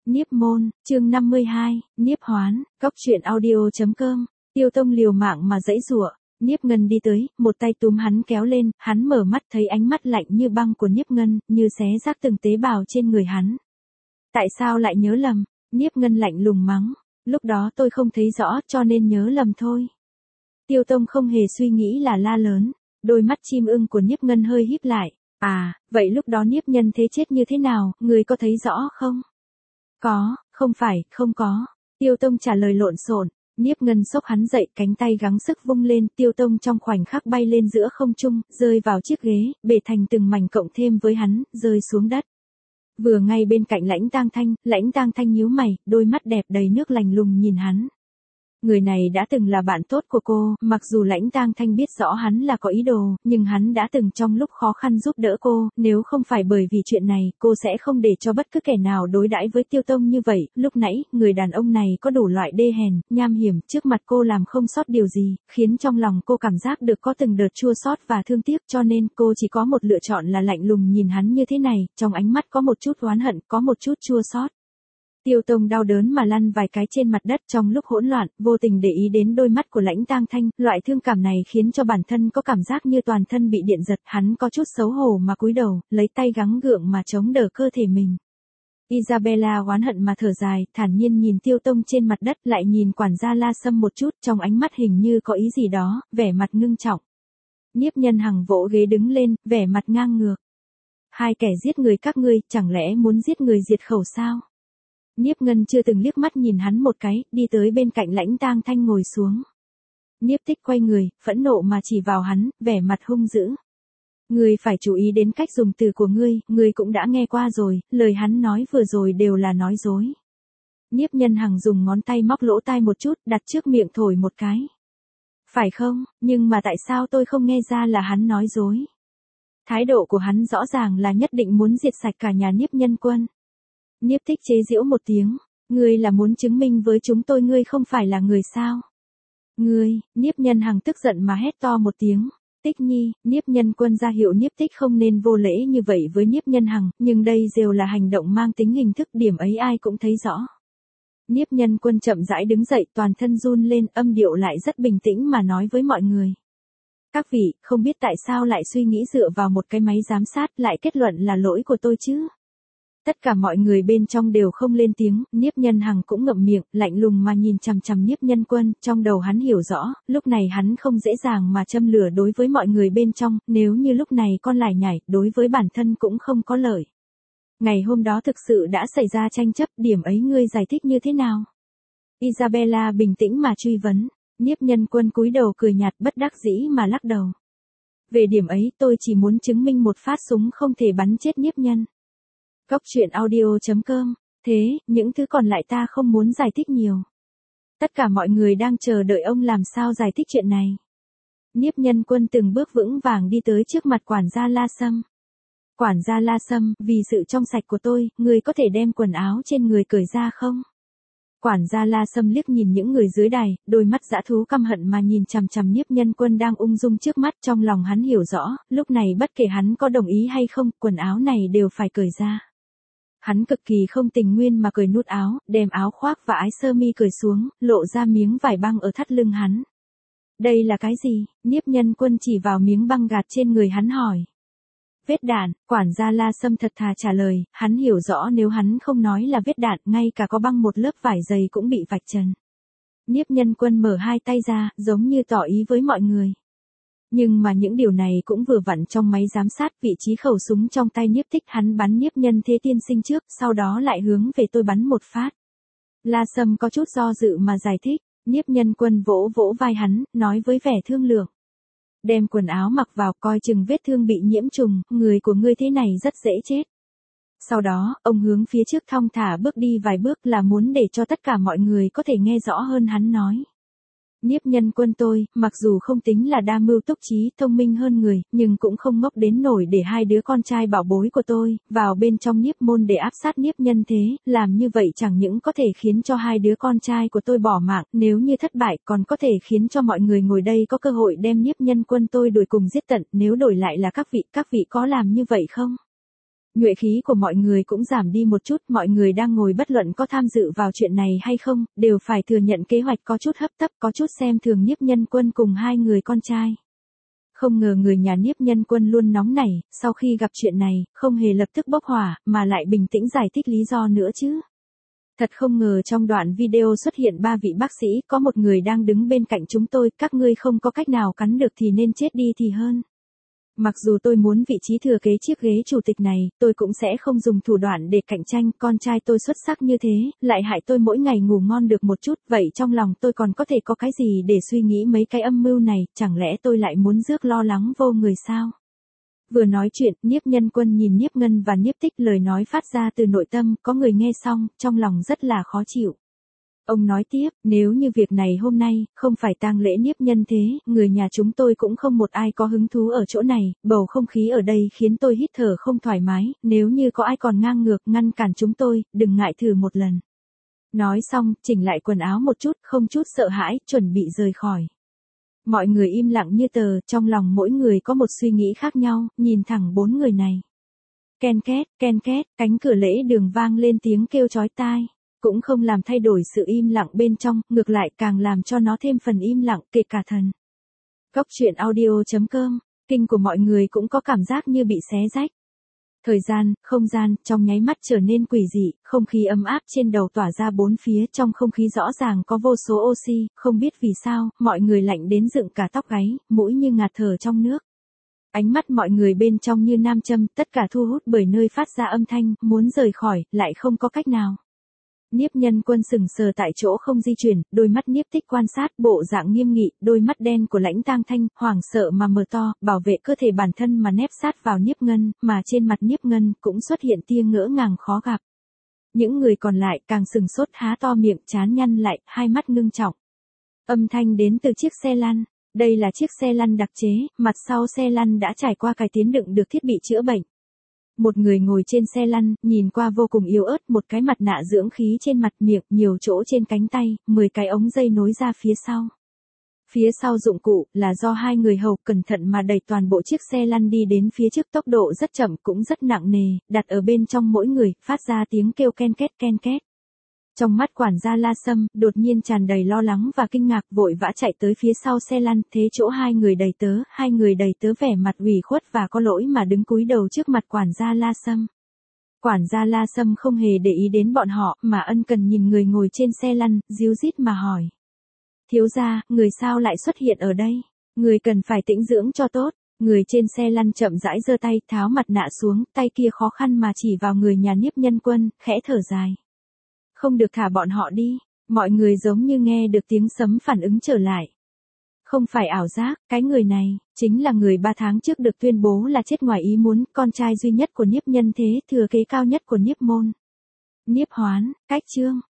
Niếp môn, chương 52, Niếp hoán, cóc truyện audio.com, Tiêu Tông liều mạng mà giãy giụa. Niếp Ngân đi tới, một tay túm hắn kéo lên, hắn mở mắt thấy ánh mắt lạnh như băng của Niếp Ngân, như xé rách từng tế bào trên người hắn. Tại sao lại nhớ lầm? Niếp Ngân lạnh lùng mắng, lúc đó tôi không thấy rõ cho nên nhớ lầm thôi. Tiêu Tông không hề suy nghĩ là la lớn, đôi mắt chim ưng của Niếp Ngân hơi híp lại. À, vậy lúc đó Niếp Nhân thế chết như thế nào, người có thấy rõ không? Có, không phải, không có. Tiêu Tông trả lời lộn xộn. Niếp Ngân xốc hắn dậy, cánh tay gắng sức vung lên, Tiêu Tông trong khoảnh khắc bay lên giữa không trung, rơi vào chiếc ghế, bể thành từng mảnh cộng thêm với hắn, rơi xuống đất. Vừa ngay bên cạnh Lãnh Tang Thanh nhíu mày, đôi mắt đẹp đầy nước lạnh lùng nhìn hắn. Người này đã từng là bạn tốt của cô, mặc dù Lãnh Tang Thanh biết rõ hắn là có ý đồ, nhưng hắn đã từng trong lúc khó khăn giúp đỡ cô, nếu không phải bởi vì chuyện này, cô sẽ không để cho bất cứ kẻ nào đối đãi với Tiêu Tông như vậy. Lúc nãy, người đàn ông này có đủ loại đê hèn, nham hiểm, trước mặt cô làm không sót điều gì, khiến trong lòng cô cảm giác được có từng đợt chua xót và thương tiếc, cho nên cô chỉ có một lựa chọn là lạnh lùng nhìn hắn như thế này, trong ánh mắt có một chút oán hận, có một chút chua xót. Tiêu Tông đau đớn mà lăn vài cái trên mặt đất trong lúc hỗn loạn, vô tình để ý đến đôi mắt của Lãnh Tang Thanh, loại thương cảm này khiến cho bản thân có cảm giác như toàn thân bị điện giật, hắn có chút xấu hổ mà cúi đầu, lấy tay gắng gượng mà chống đỡ cơ thể mình. Isabella oán hận mà thở dài, thản nhiên nhìn Tiêu Tông trên mặt đất, lại nhìn quản gia La Sâm một chút, trong ánh mắt hình như có ý gì đó, vẻ mặt ngưng trọng. Niếp Nhân Hằng vỗ ghế đứng lên, vẻ mặt ngang ngược. Hai kẻ giết người các ngươi, chẳng lẽ muốn giết người diệt khẩu sao? Niếp Ngân chưa từng liếc mắt nhìn hắn một cái, đi tới bên cạnh Lãnh Tang Thanh ngồi xuống. Niếp Tích quay người, phẫn nộ mà chỉ vào hắn, vẻ mặt hung dữ. Ngươi phải chú ý đến cách dùng từ của ngươi cũng đã nghe qua rồi, lời hắn nói vừa rồi đều là nói dối. Niếp Nhân Hằng dùng ngón tay móc lỗ tai một chút, đặt trước miệng thổi một cái. Phải không, nhưng mà tại sao tôi không nghe ra là hắn nói dối? Thái độ của hắn rõ ràng là nhất định muốn diệt sạch cả nhà Niếp Nhân Quân. Niếp Tích chế giễu một tiếng, ngươi là muốn chứng minh với chúng tôi ngươi không phải là người sao? Ngươi, Niếp Nhân Hằng tức giận mà hét to một tiếng. Tích Nhi, Niếp Nhân Quân ra hiệu Niếp Tích không nên vô lễ như vậy với Niếp Nhân Hằng, nhưng đây đều là hành động mang tính hình thức, điểm ấy ai cũng thấy rõ. Niếp Nhân Quân chậm rãi đứng dậy, toàn thân run lên, âm điệu lại rất bình tĩnh mà nói với mọi người. Các vị, không biết tại sao lại suy nghĩ dựa vào một cái máy giám sát lại kết luận là lỗi của tôi chứ? Tất cả mọi người bên trong đều không lên tiếng, Niếp Nhân Hằng cũng ngậm miệng, lạnh lùng mà nhìn chằm chằm Niếp Nhân Quân, trong đầu hắn hiểu rõ, lúc này hắn không dễ dàng mà châm lửa đối với mọi người bên trong, nếu như lúc này con lải nhải, đối với bản thân cũng không có lợi. Ngày hôm đó thực sự đã xảy ra tranh chấp, điểm ấy ngươi giải thích như thế nào? Isabella bình tĩnh mà truy vấn, Niếp Nhân Quân cúi đầu cười nhạt bất đắc dĩ mà lắc đầu. Về điểm ấy tôi chỉ muốn chứng minh một phát súng không thể bắn chết Niếp Nhân. Cóc truyện audio.com, thế, những thứ còn lại ta không muốn giải thích nhiều. Tất cả mọi người đang chờ đợi ông làm sao giải thích chuyện này. Niếp Nhân Quân từng bước vững vàng đi tới trước mặt quản gia La Sâm. Quản gia La Sâm, vì sự trong sạch của tôi, người có thể đem quần áo trên người cởi ra không? Quản gia La Sâm liếc nhìn những người dưới đài, đôi mắt dã thú căm hận mà nhìn chằm chằm Niếp Nhân Quân đang ung dung trước mắt, trong lòng hắn hiểu rõ, lúc này bất kể hắn có đồng ý hay không, quần áo này đều phải cởi ra. Hắn cực kỳ không tình nguyên mà cởi nút áo, đem áo khoác và ái sơ mi cởi xuống, lộ ra miếng vải băng ở thắt lưng hắn. Đây là cái gì? Niếp Nhân Quân chỉ vào miếng băng gạt trên người hắn hỏi. Vết đạn, quản gia La Sâm thật thà trả lời, hắn hiểu rõ nếu hắn không nói là vết đạn, ngay cả có băng một lớp vải dày cũng bị vạch trần. Niếp Nhân Quân mở hai tay ra, giống như tỏ ý với mọi người. Nhưng mà những điều này cũng vừa vặn trong máy giám sát, vị trí khẩu súng trong tay Niếp Tích, hắn bắn Niếp Nhân Thế Tiên Sinh trước, sau đó lại hướng về tôi bắn một phát. La Sâm có chút do dự mà giải thích, Niếp Nhân Quân vỗ vỗ vai hắn, nói với vẻ thương lượng. Đem quần áo mặc vào, coi chừng vết thương bị nhiễm trùng, người của ngươi thế này rất dễ chết. Sau đó, ông hướng phía trước thong thả bước đi vài bước là muốn để cho tất cả mọi người có thể nghe rõ hơn hắn nói. Niếp Nhân Quân tôi, mặc dù không tính là đa mưu túc trí, thông minh hơn người, nhưng cũng không ngốc đến nổi để hai đứa con trai bảo bối của tôi, vào bên trong Niếp môn để áp sát Niếp Nhân Thế, làm như vậy chẳng những có thể khiến cho hai đứa con trai của tôi bỏ mạng, nếu như thất bại còn có thể khiến cho mọi người ngồi đây có cơ hội đem Niếp Nhân Quân tôi đuổi cùng giết tận, nếu đổi lại là các vị có làm như vậy không? Nhuệ khí của mọi người cũng giảm đi một chút, mọi người đang ngồi bất luận có tham dự vào chuyện này hay không, đều phải thừa nhận kế hoạch có chút hấp tấp, có chút xem thường Niếp Nhân Quân cùng hai người con trai. Không ngờ người nhà Niếp Nhân Quân luôn nóng nảy, sau khi gặp chuyện này, không hề lập tức bốc hỏa, mà lại bình tĩnh giải thích lý do nữa chứ. Thật không ngờ trong đoạn video xuất hiện 3 vị bác sĩ, có một người đang đứng bên cạnh chúng tôi, các ngươi không có cách nào cắn được thì nên chết đi thì hơn. Mặc dù tôi muốn vị trí thừa kế chiếc ghế chủ tịch này, tôi cũng sẽ không dùng thủ đoạn để cạnh tranh, con trai tôi xuất sắc như thế, lại hại tôi mỗi ngày ngủ ngon được một chút, vậy trong lòng tôi còn có thể có cái gì để suy nghĩ mấy cái âm mưu này, chẳng lẽ tôi lại muốn rước lo lắng vô người sao? Vừa nói chuyện, Niếp Nhân Quân nhìn Niếp Ngân và Niếp Tích, lời nói phát ra từ nội tâm, có người nghe xong, trong lòng rất là khó chịu. Ông nói tiếp, nếu như việc này hôm nay, không phải tang lễ Niếp Nhân thế, người nhà chúng tôi cũng không một ai có hứng thú ở chỗ này, bầu không khí ở đây khiến tôi hít thở không thoải mái, nếu như có ai còn ngang ngược, ngăn cản chúng tôi, đừng ngại thử một lần. Nói xong, chỉnh lại quần áo một chút, không chút sợ hãi, chuẩn bị rời khỏi. Mọi người im lặng như tờ, trong lòng mỗi người có một suy nghĩ khác nhau, nhìn thẳng 4 người này. Ken két, cánh cửa lễ đường vang lên tiếng kêu chói tai. Cũng không làm thay đổi sự im lặng bên trong, ngược lại càng làm cho nó thêm phần im lặng, kể cả thần. Góc truyện audio.com, kinh của mọi người cũng có cảm giác như bị xé rách. Thời gian, không gian, trong nháy mắt trở nên quỷ dị, không khí ấm áp trên đầu tỏa ra bốn phía, trong không khí rõ ràng có vô số oxy, không biết vì sao, mọi người lạnh đến dựng cả tóc gáy, mũi như ngạt thở trong nước. Ánh mắt mọi người bên trong như nam châm, tất cả thu hút bởi nơi phát ra âm thanh, muốn rời khỏi, lại không có cách nào. Niếp Nhân Quân sừng sờ tại chỗ không di chuyển, đôi mắt Niếp Tích quan sát, bộ dạng nghiêm nghị, đôi mắt đen của Lãnh Tang Thanh, hoảng sợ mà mở to, bảo vệ cơ thể bản thân mà nép sát vào Niếp Ngân, mà trên mặt Niếp Ngân cũng xuất hiện tia ngỡ ngàng khó gặp. Những người còn lại càng sừng sốt há to miệng, trán nhăn lại, hai mắt ngưng trọng. Âm thanh đến từ chiếc xe lăn, đây là chiếc xe lăn đặc chế, mặt sau xe lăn đã trải qua cải tiến đựng được thiết bị chữa bệnh. Một người ngồi trên xe lăn, nhìn qua vô cùng yếu ớt, một cái mặt nạ dưỡng khí trên mặt, miệng, nhiều chỗ trên cánh tay, 10 cái ống dây nối ra phía sau. Phía sau dụng cụ, là do hai người hầu cẩn thận mà đẩy toàn bộ chiếc xe lăn đi đến phía trước, tốc độ rất chậm cũng rất nặng nề, đặt ở bên trong mỗi người, phát ra tiếng kêu ken két. Trong mắt quản gia La Sâm, đột nhiên tràn đầy lo lắng và kinh ngạc, vội vã chạy tới phía sau xe lăn, thế chỗ hai người đầy tớ vẻ mặt ủy khuất và có lỗi mà đứng cúi đầu trước mặt quản gia La Sâm. Quản gia La Sâm không hề để ý đến bọn họ, mà ân cần nhìn người ngồi trên xe lăn, díu dít mà hỏi. Thiếu gia, người sao lại xuất hiện ở đây? Người cần phải tĩnh dưỡng cho tốt. Người trên xe lăn chậm rãi giơ tay, tháo mặt nạ xuống, tay kia khó khăn mà chỉ vào người nhà Niếp Nhân Quân, khẽ thở dài. Không được thả bọn họ đi, mọi người giống như nghe được tiếng sấm phản ứng trở lại. Không phải ảo giác, cái người này, chính là người 3 tháng trước được tuyên bố là chết ngoài ý muốn, con trai duy nhất của Niếp Nhân Thế, thừa kế cao nhất của Niếp Môn. Niếp Hoán, cách chương.